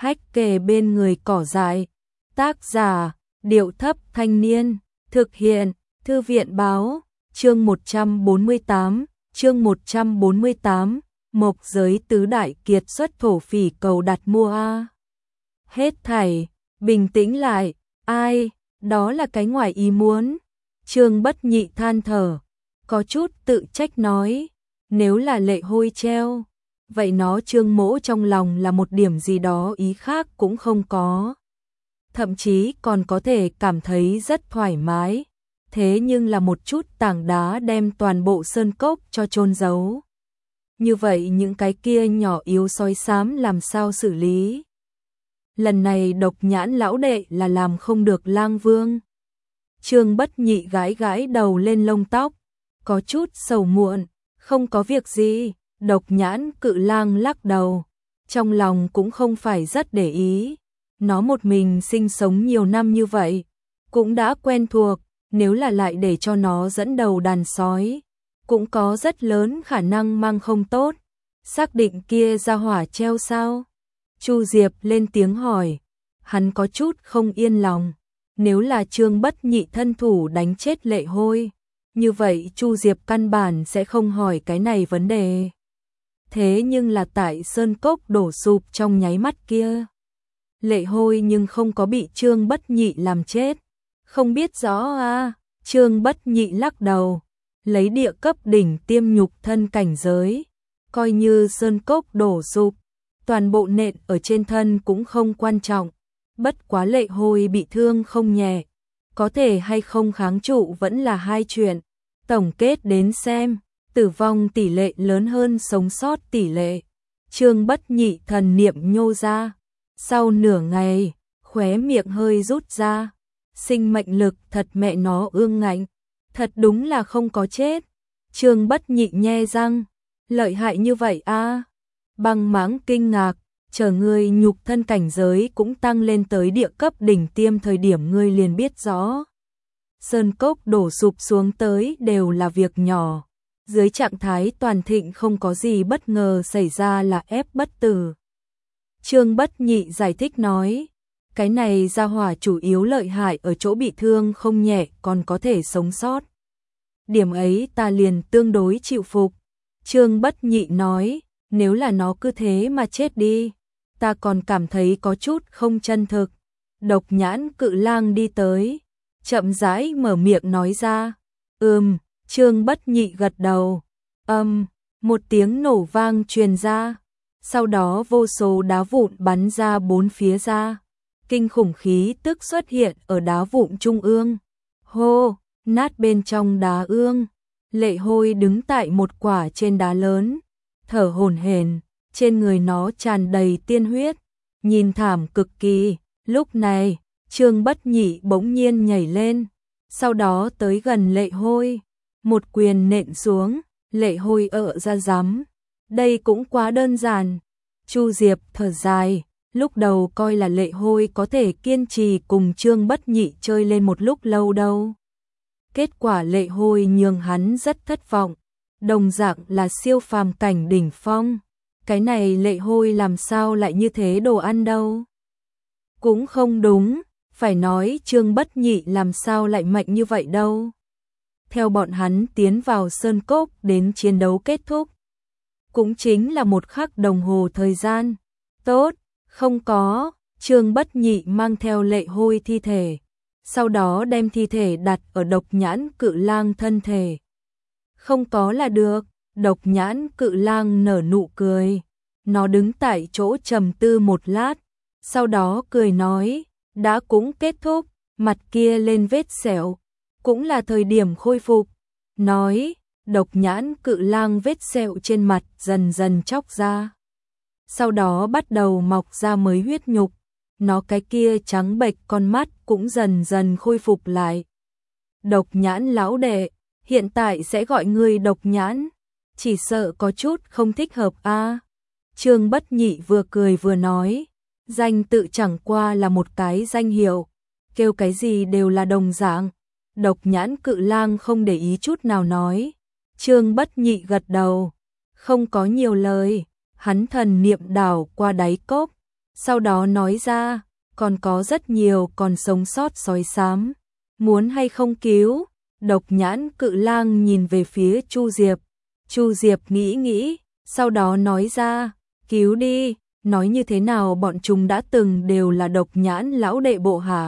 hách kề bên người cỏ dại. Tác giả, Điệu Thấp Thanh Niên. Thực hiện, Thư viện Báo. Chương 148, Mộc Giới tứ đại kiệt xuất thổ phỉ cầu đặt mua a. Hết thảy, bình tĩnh lại, ai, đó là cái ngoài ý muốn. Trương Bất Nhị than thở, có chút tự trách nói, nếu là Lệ Hôi treo, vậy nó Trương Mỗ trong lòng là một điểm gì đó ý khác cũng không có. Thậm chí còn có thể cảm thấy rất thoải mái, thế nhưng là một chút tảng đá đem toàn bộ sơn cốc cho chôn giấu. Như vậy những cái kia nhỏ yếu sói xám làm sao xử lý? Lần này Độc Nhãn lão đệ là làm không được Lang Vương. Trương Bất Nhị gãi gãi đầu lên lông tóc, có chút sầu muộn, không có việc gì. Độc Nhãn Cự Lang lắc đầu, trong lòng cũng không phải rất để ý. Nó một mình sinh sống nhiều năm như vậy, cũng đã quen thuộc, nếu là lại để cho nó dẫn đầu đàn sói, cũng có rất lớn khả năng mang không tốt. Xác định kia ra hỏa treo sao? Chu Diệp lên tiếng hỏi, hắn có chút không yên lòng. Nếu là Trương Bất Nhị thân thủ đánh chết Lệ Hôi, như vậy Chu Diệp căn bản sẽ không hỏi cái này vấn đề. Thế nhưng là tại sơn cốc đổ sụp trong nháy mắt kia, Lệ Hôi nhưng không có bị Trương Bất Nhị làm chết. Không biết rõ à? Trương Bất Nhị lắc đầu, lấy địa cấp đỉnh tiêm nhục thân cảnh giới, coi như sơn cốc đổ sụp, toàn bộ nện ở trên thân cũng không quan trọng. Bất quá Lệ Hôi bị thương không nhẹ, có thể hay không kháng trụ vẫn là hai chuyện. Tổng kết đến xem, tử vong tỷ lệ lớn hơn sống sót tỷ lệ. Trương Bất Nhị thần niệm nhô ra, sau nửa ngày, khóe miệng hơi rút ra. Sinh mệnh lực thật mẹ nó ương ngạnh, thật đúng là không có chết. Trương Bất Nhị nhe răng, lợi hại như vậy a? Băng Mãng kinh ngạc, chờ ngươi nhục thân cảnh giới cũng tăng lên tới địa cấp đỉnh tiêm thời điểm ngươi liền biết rõ. Sơn cốc đổ sụp xuống tới đều là việc nhỏ, dưới trạng thái toàn thịnh không có gì bất ngờ xảy ra là ép bất tử. Trương Bất Nhị giải thích nói, cái này ra hỏa chủ yếu lợi hại ở chỗ bị thương không nhẹ còn có thể sống sót. Điểm ấy ta liền tương đối chịu phục. Trương Bất Nhị nói, nếu là nó cứ thế mà chết đi, ta còn cảm thấy có chút không chân thực. Độc Nhãn Cự Lang đi tới, chậm rãi mở miệng nói ra. Trương Bất Nhị gật đầu. Một tiếng nổ vang truyền ra, sau đó vô số đá vụn bắn ra bốn phía ra. Kinh khủng khí tức xuất hiện ở đá vụn trung ương. Hô, nát bên trong đá ương. Lệ Hôi đứng tại một quả trên đá lớn, thở hổn hển, trên người nó tràn đầy tiên huyết, nhìn thảm cực kỳ. Lúc này, Trương Bất Nhị bỗng nhiên nhảy lên, sau đó tới gần Lệ Hôi, một quyền nện xuống. Lệ Hôi ợ ra rắm, đây cũng quá đơn giản. Chu Diệp thở dài, lúc đầu coi là Lệ Hôi có thể kiên trì cùng Trương Bất Nhị chơi lên một lúc lâu đâu. Kết quả Lệ Hôi nhường hắn rất thất vọng, đồng dạng là siêu phàm cảnh đỉnh phong. Cái này Lệ Hôi làm sao lại như thế đồ ăn đâu. Cũng không đúng, phải nói Trương Bất Nhị làm sao lại mạnh như vậy đâu. Theo bọn hắn tiến vào sơn cốc đến chiến đấu kết thúc, cũng chính là 1 khắc đồng hồ thời gian. Tốt, không có. Trương Bất Nhị mang theo Lệ Hôi thi thể, sau đó đem thi thể đặt ở Độc Nhãn Cự Lang thân thể. Không có là được. Độc Nhãn Cự Lang nở nụ cười, nó đứng tại chỗ trầm tư một lát, sau đó cười nói, đã cũng kết thúc. Mặt kia lên vết sẹo, cũng là thời điểm khôi phục. Nói, Độc Nhãn Cự Lang vết sẹo trên mặt dần dần chóc ra, sau đó bắt đầu mọc ra mới huyết nhục. Nó cái kia trắng bệch con mắt cũng dần dần khôi phục lại. Độc Nhãn lão đệ, hiện tại sẽ gọi ngươi Độc Nhãn, chỉ sợ có chút không thích hợp a. Trương Bất Nhị vừa cười vừa nói, danh tự chẳng qua là một cái danh hiệu, kêu cái gì đều là đồng dạng. Độc Nhãn Cự Lang không để ý chút nào nói. Trương Bất Nhị gật đầu, không có nhiều lời, hắn thần niệm đảo qua đáy cốc, Sau đó nói ra, còn có rất nhiều còn sống sót sói xám, muốn hay không cứu? Độc Nhãn Cự Lang nhìn về phía Chu Diệp. Chu Diệp nghĩ nghĩ, sau đó nói ra, cứu đi, nói như thế nào bọn chúng đã từng đều là Độc Nhãn lão đệ bộ hạ.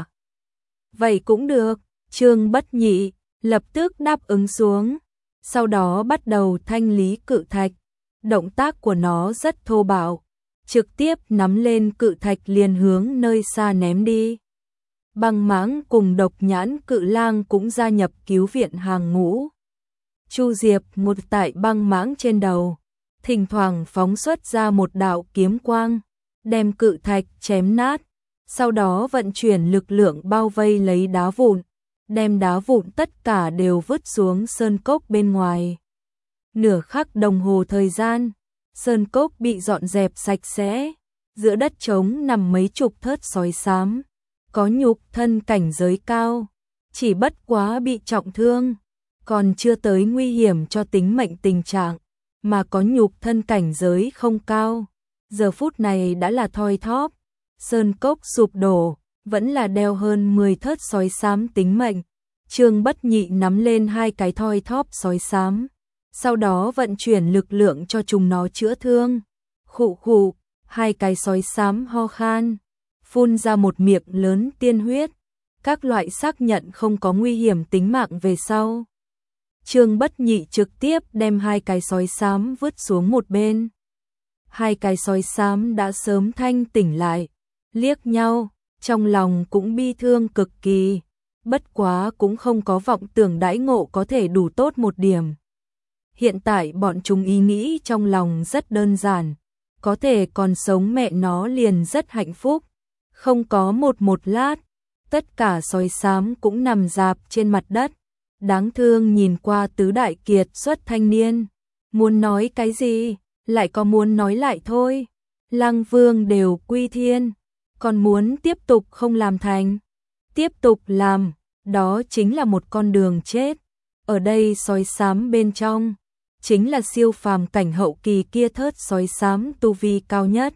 Vậy cũng được, Trương Bất Nhị lập tức đáp ứng xuống, sau đó bắt đầu thanh lý cự thạch. Động tác của nó rất thô bạo, trực tiếp nắm lên cự thạch liền hướng nơi xa ném đi. Băng Mãng cùng Độc Nhãn Cự Lang cũng gia nhập cứu viện hàng ngũ. Chu Diệp một tại Băng Mãng trên đầu, thỉnh thoảng phóng xuất ra một đạo kiếm quang, đem cự thạch chém nát, sau đó vận chuyển lực lượng bao vây lấy đá vụn, đem đá vụn tất cả đều vứt xuống sơn cốc bên ngoài. Nửa khắc đồng hồ thời gian, sơn cốc bị dọn dẹp sạch sẽ, giữa đất trống nằm mấy chục thớt sói xám, có nhục thân cảnh giới cao, chỉ bất quá bị trọng thương, còn chưa tới nguy hiểm cho tính mệnh tình trạng, mà có nhục thân cảnh giới không cao, giờ phút này đã là thoi thóp. Sơn cốc sụp đổ, vẫn là đeo hơn 10 thớt sói xám tính mệnh. Trương Bất Nhị nắm lên hai cái thoi thóp sói xám, sau đó vận chuyển lực lượng cho chúng nó chữa thương. Khụ khụ, hai cái sói xám ho khan, phun ra một miệng lớn tiên huyết, các loại xác nhận không có nguy hiểm tính mạng về sau. Trương Bất Nhị trực tiếp đem hai cái sói xám vứt xuống một bên. Hai cái sói xám đã sớm thanh tỉnh lại, liếc nhau, trong lòng cũng bi thương cực kỳ, bất quá cũng không có vọng tưởng đãi ngộ có thể đủ tốt một điểm. Hiện tại bọn chúng ý nghĩ trong lòng rất đơn giản, có thể còn sống mẹ nó liền rất hạnh phúc. Không có một lát, tất cả sói xám cũng nằm rạp trên mặt đất, đáng thương nhìn qua tứ đại kiệt xuất thanh niên, muốn nói cái gì, lại có muốn nói lại thôi. Lăng Vương đều quy thiên, còn muốn tiếp tục không làm thành, tiếp tục làm, đó chính là một con đường chết. Ở đây sói xám bên trong, chính là siêu phàm cảnh hậu kỳ kia thớt sói xám tu vi cao nhất.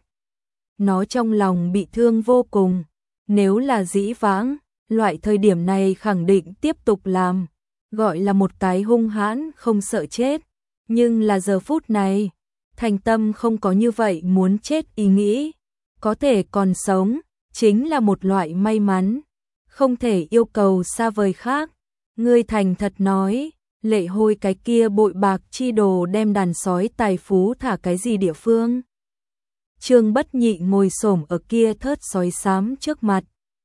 Nó trong lòng bị thương vô cùng, nếu là dĩ vãng, loại thời điểm này khẳng định tiếp tục làm, gọi là một cái hung hãn không sợ chết, nhưng là giờ phút này, thành tâm không có như vậy muốn chết ý nghĩ, có thể còn sống, chính là một loại may mắn, không thể yêu cầu xa vời khác. Ngươi thành thật nói, Lệ Hôi cái kia bội bạc chi đồ đem đàn sói tài phú thả cái gì địa phương? Trương Bất Nhị ngồi xổm ở kia thớt sói xám trước mặt,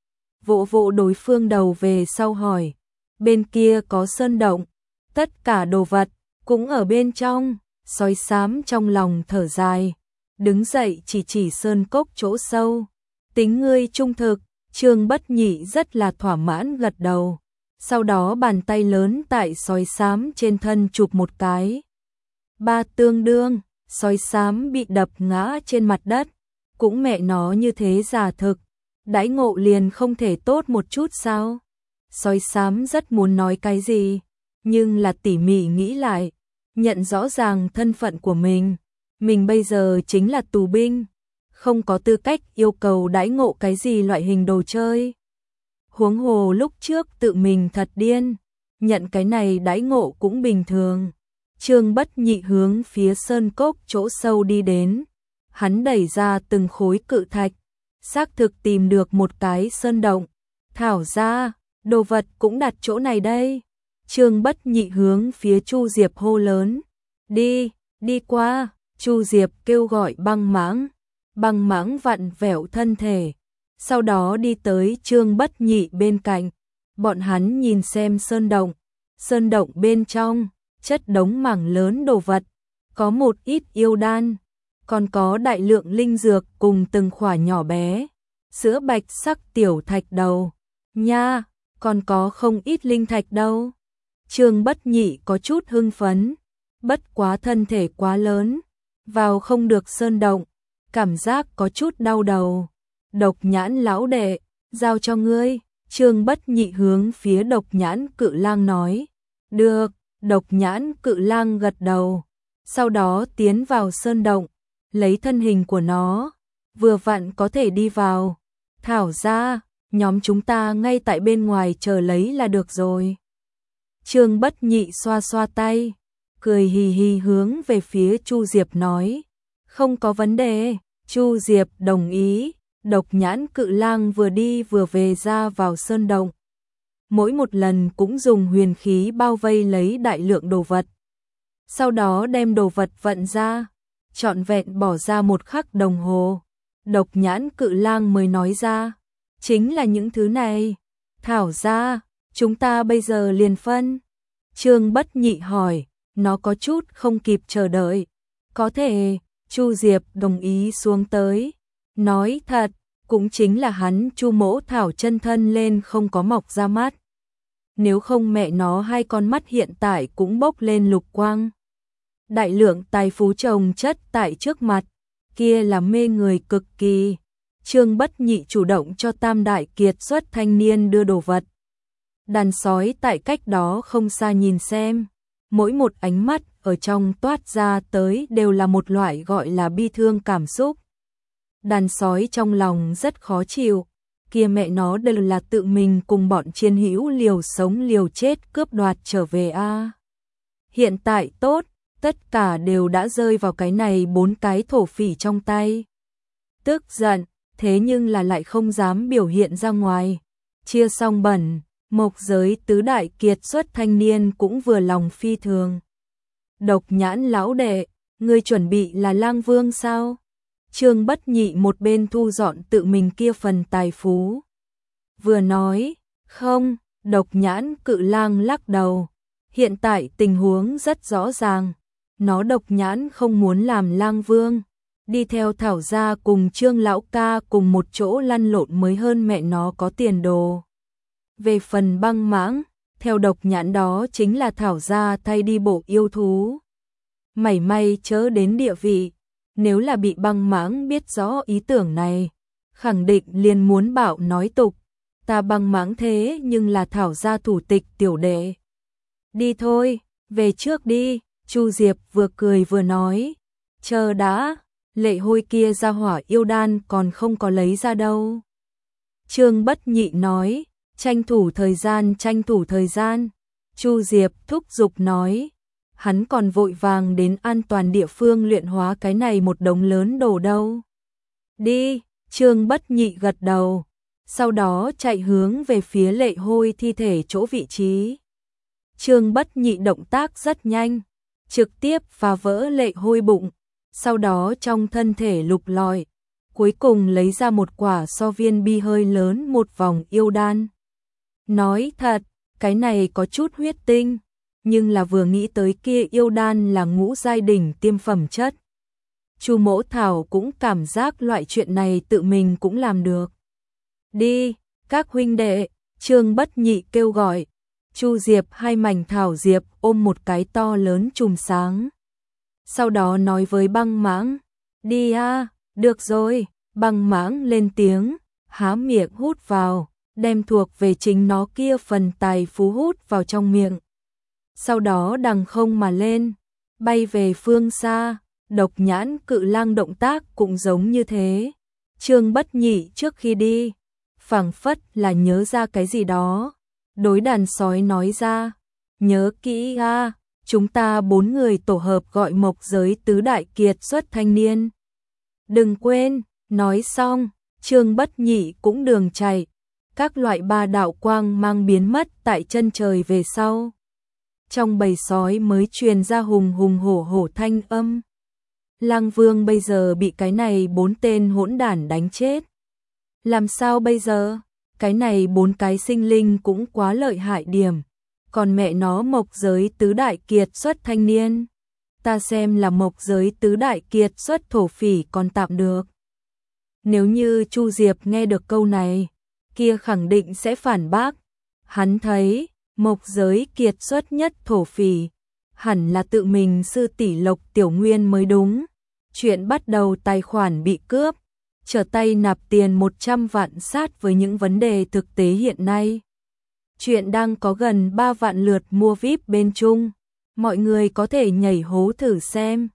vỗ vỗ đối phương đầu về sau hỏi, bên kia có sơn động, tất cả đồ vật cũng ở bên trong. Sói xám trong lòng thở dài, đứng dậy chỉ sơn cốc chỗ sâu, tính ngươi trung thực. Trương Bất Nhị rất là thỏa mãn gật đầu, sau đó bàn tay lớn tại sói xám trên thân chụp một cái. Ba tương đương, sói xám bị đập ngã trên mặt đất, cũng mẹ nó như thế giả thực, đãi ngộ liền không thể tốt một chút sao? Sói xám rất muốn nói cái gì, nhưng là tỉ mỉ nghĩ lại, nhận rõ ràng thân phận của mình bây giờ chính là tù binh, không có tư cách yêu cầu đãi ngộ cái gì loại hình đồ chơi. Huống hồ lúc trước tự mình thật điên, nhận cái này đãi ngộ cũng bình thường. Trương Bất Nhị hướng phía sơn cốc chỗ sâu đi đến, hắn đẩy ra từng khối cự thạch, xác thực tìm được một cái sơn động, thảo ra, đồ vật cũng đặt chỗ này đây. Trương Bất Nhị hướng phía Chu Diệp hô lớn, đi qua. Chu Diệp kêu gọi Băng Mãng, Băng Mãng vặn vẹo thân thể, sau đó đi tới Trương Bất Nhị bên cạnh, bọn hắn nhìn xem sơn động bên trong, chất đống mảng lớn đồ vật, có một ít yêu đan, còn có đại lượng linh dược cùng từng khỏa nhỏ bé, sữa bạch sắc tiểu thạch đầu, nha, còn có không ít linh thạch đâu. Trương Bất Nhị có chút hưng phấn, bất quá thân thể quá lớn, vào không được sơn động, cảm giác có chút đau đầu. Độc Nhãn lão đệ, giao cho ngươi. Trương Bất Nhị hướng phía Độc Nhãn Cự Lang nói. Được. Độc Nhãn Cự Lang gật đầu, sau đó tiến vào sơn động, lấy thân hình của nó, vừa vặn có thể đi vào. Thảo ra, nhóm chúng ta ngay tại bên ngoài chờ lấy là được rồi. Trương Bất Nhị xoa xoa tay, cười hì hì hướng về phía Chu Diệp nói, không có vấn đề. Chu Diệp đồng ý. Độc Nhãn Cự Lang vừa đi vừa về ra vào sơn động. Mỗi một lần cũng dùng huyền khí bao vây lấy đại lượng đồ vật. Sau đó đem đồ vật vận ra, trọn vẹn bỏ ra 1 khắc đồng hồ. Độc Nhãn Cự Lang mới nói ra, chính là những thứ này. Thảo ra, chúng ta bây giờ liền phân. Trương Bất Nhị hỏi, nó có chút không kịp chờ đợi. Có thể. Chu Diệp đồng ý xuống tới. Nói thật, cũng chính là hắn Chu Mỗ Thảo chân thân lên không có mọc ra mắt. Nếu không mẹ nó hai con mắt hiện tại cũng bốc lên lục quang. Đại lượng tài phú chồng chất tại trước mặt, kia là mê người cực kỳ. Trương Bất Nhị chủ động cho Tam Đại Kiệt Xuất thanh niên đưa đồ vật. Đàn sói tại cách đó không xa nhìn xem, mỗi một ánh mắt ở trong toát ra tới đều là một loại gọi là bi thương cảm xúc. Đàn sói trong lòng rất khó chịu, kia mẹ nó đều là tự mình cùng bọn chiến hữu liều sống liều chết cướp đoạt trở về a. Hiện tại tốt, tất cả đều đã rơi vào cái này 4 cái thổ phỉ trong tay. Tức giận, thế nhưng là lại không dám biểu hiện ra ngoài. Chia xong bẩn, Mộc Giới tứ đại kiệt xuất thanh niên cũng vừa lòng phi thường. Độc Nhãn lão đệ, ngươi chuẩn bị là lang vương sao? Trương Bất Nhị một bên thu dọn tự mình kia phần tài phú. Vừa nói, không. Độc Nhãn Cự Lang lắc đầu. Hiện tại tình huống rất rõ ràng. Nó Độc Nhãn không muốn làm lang vương. Đi theo Thảo gia cùng Trương lão ca cùng một chỗ lăn lộn mới hơn mẹ nó có tiền đồ. Về phần Băng Mãng, theo Độc Nhãn đó chính là Thảo gia thay đi bộ yêu thú. Mảy may chớ đến địa vị, nếu là bị Băng Mãng biết rõ ý tưởng này, khẳng định liền muốn bảo nói tục, ta Băng Mãng thế nhưng là Thảo gia thủ tịch tiểu đệ. Đi thôi, về trước đi. Chu Diệp vừa cười vừa nói, chờ đã, Lệ Hôi kia ra hỏa yêu đan còn không có lấy ra đâu. Trương Bất Nhị nói, tranh thủ thời gian. Chu Diệp thúc giục nói, hắn còn vội vàng đến an toàn địa phương luyện hóa cái này một đống lớn đồ đâu. Đi. Trương Bất Nhị gật đầu, sau đó chạy hướng về phía Lệ Hôi thi thể chỗ vị trí. Trương Bất Nhị động tác rất nhanh, trực tiếp phá vỡ Lệ Hôi bụng, sau đó trong thân thể lục lọi, cuối cùng lấy ra một quả so viên bi hơi lớn một vòng yêu đan. Nói thật, cái này có chút huyết tinh, nhưng là vừa nghĩ tới kia yêu đan là ngũ giai đỉnh tiêm phẩm chất. Chu Mỗ Thảo cũng cảm giác loại chuyện này tự mình cũng làm được. Đi, các huynh đệ, Trương Bất Nhị kêu gọi. Chu Diệp hai mảnh thảo diệp ôm một cái to lớn chùm sáng. Sau đó nói với Băng Mãng, đi a. Được rồi. Băng Mãng lên tiếng, há miệng hút vào, đem thuộc về chính nó kia phần tài phú hút vào trong miệng. Sau đó đằng không mà lên, bay về phương xa. Độc Nhãn Cự Lang động tác cũng giống như thế. Trương Bất Nhị trước khi đi, phảng phất là nhớ ra cái gì đó, đối đàn sói nói ra, nhớ kỹ a, chúng ta 4 người tổ hợp gọi Mộc Giới tứ đại kiệt xuất thanh niên. Đừng quên. Nói xong, Trương Bất Nhị cũng đường chạy, các loại 3 đạo quang mang biến mất tại chân trời về sau. Trong bầy sói mới truyền ra hùng hùng hổ hổ thanh âm. Lang Vương bây giờ bị cái này 4 tên hỗn đản đánh chết. Làm sao bây giờ? Cái này 4 cái sinh linh cũng quá lợi hại điểm. Còn mẹ nó Mộc Giới tứ đại kiệt xuất thanh niên. Ta xem là Mộc Giới tứ đại kiệt xuất thổ phỉ còn tạm được. Nếu như Chu Diệp nghe được câu này, kia khẳng định sẽ phản bác. Hắn thấy, Mộc Giới kiệt xuất nhất thổ phỉ, hẳn là tự mình sư tỷ Lộc Tiểu Nguyên mới đúng. Chuyện bắt đầu tài khoản bị cướp, trở tay nạp tiền 100 vạn sát với những vấn đề thực tế hiện nay. Chuyện đang có gần 3 vạn lượt mua VIP bên Trung, mọi người có thể nhảy hố thử xem.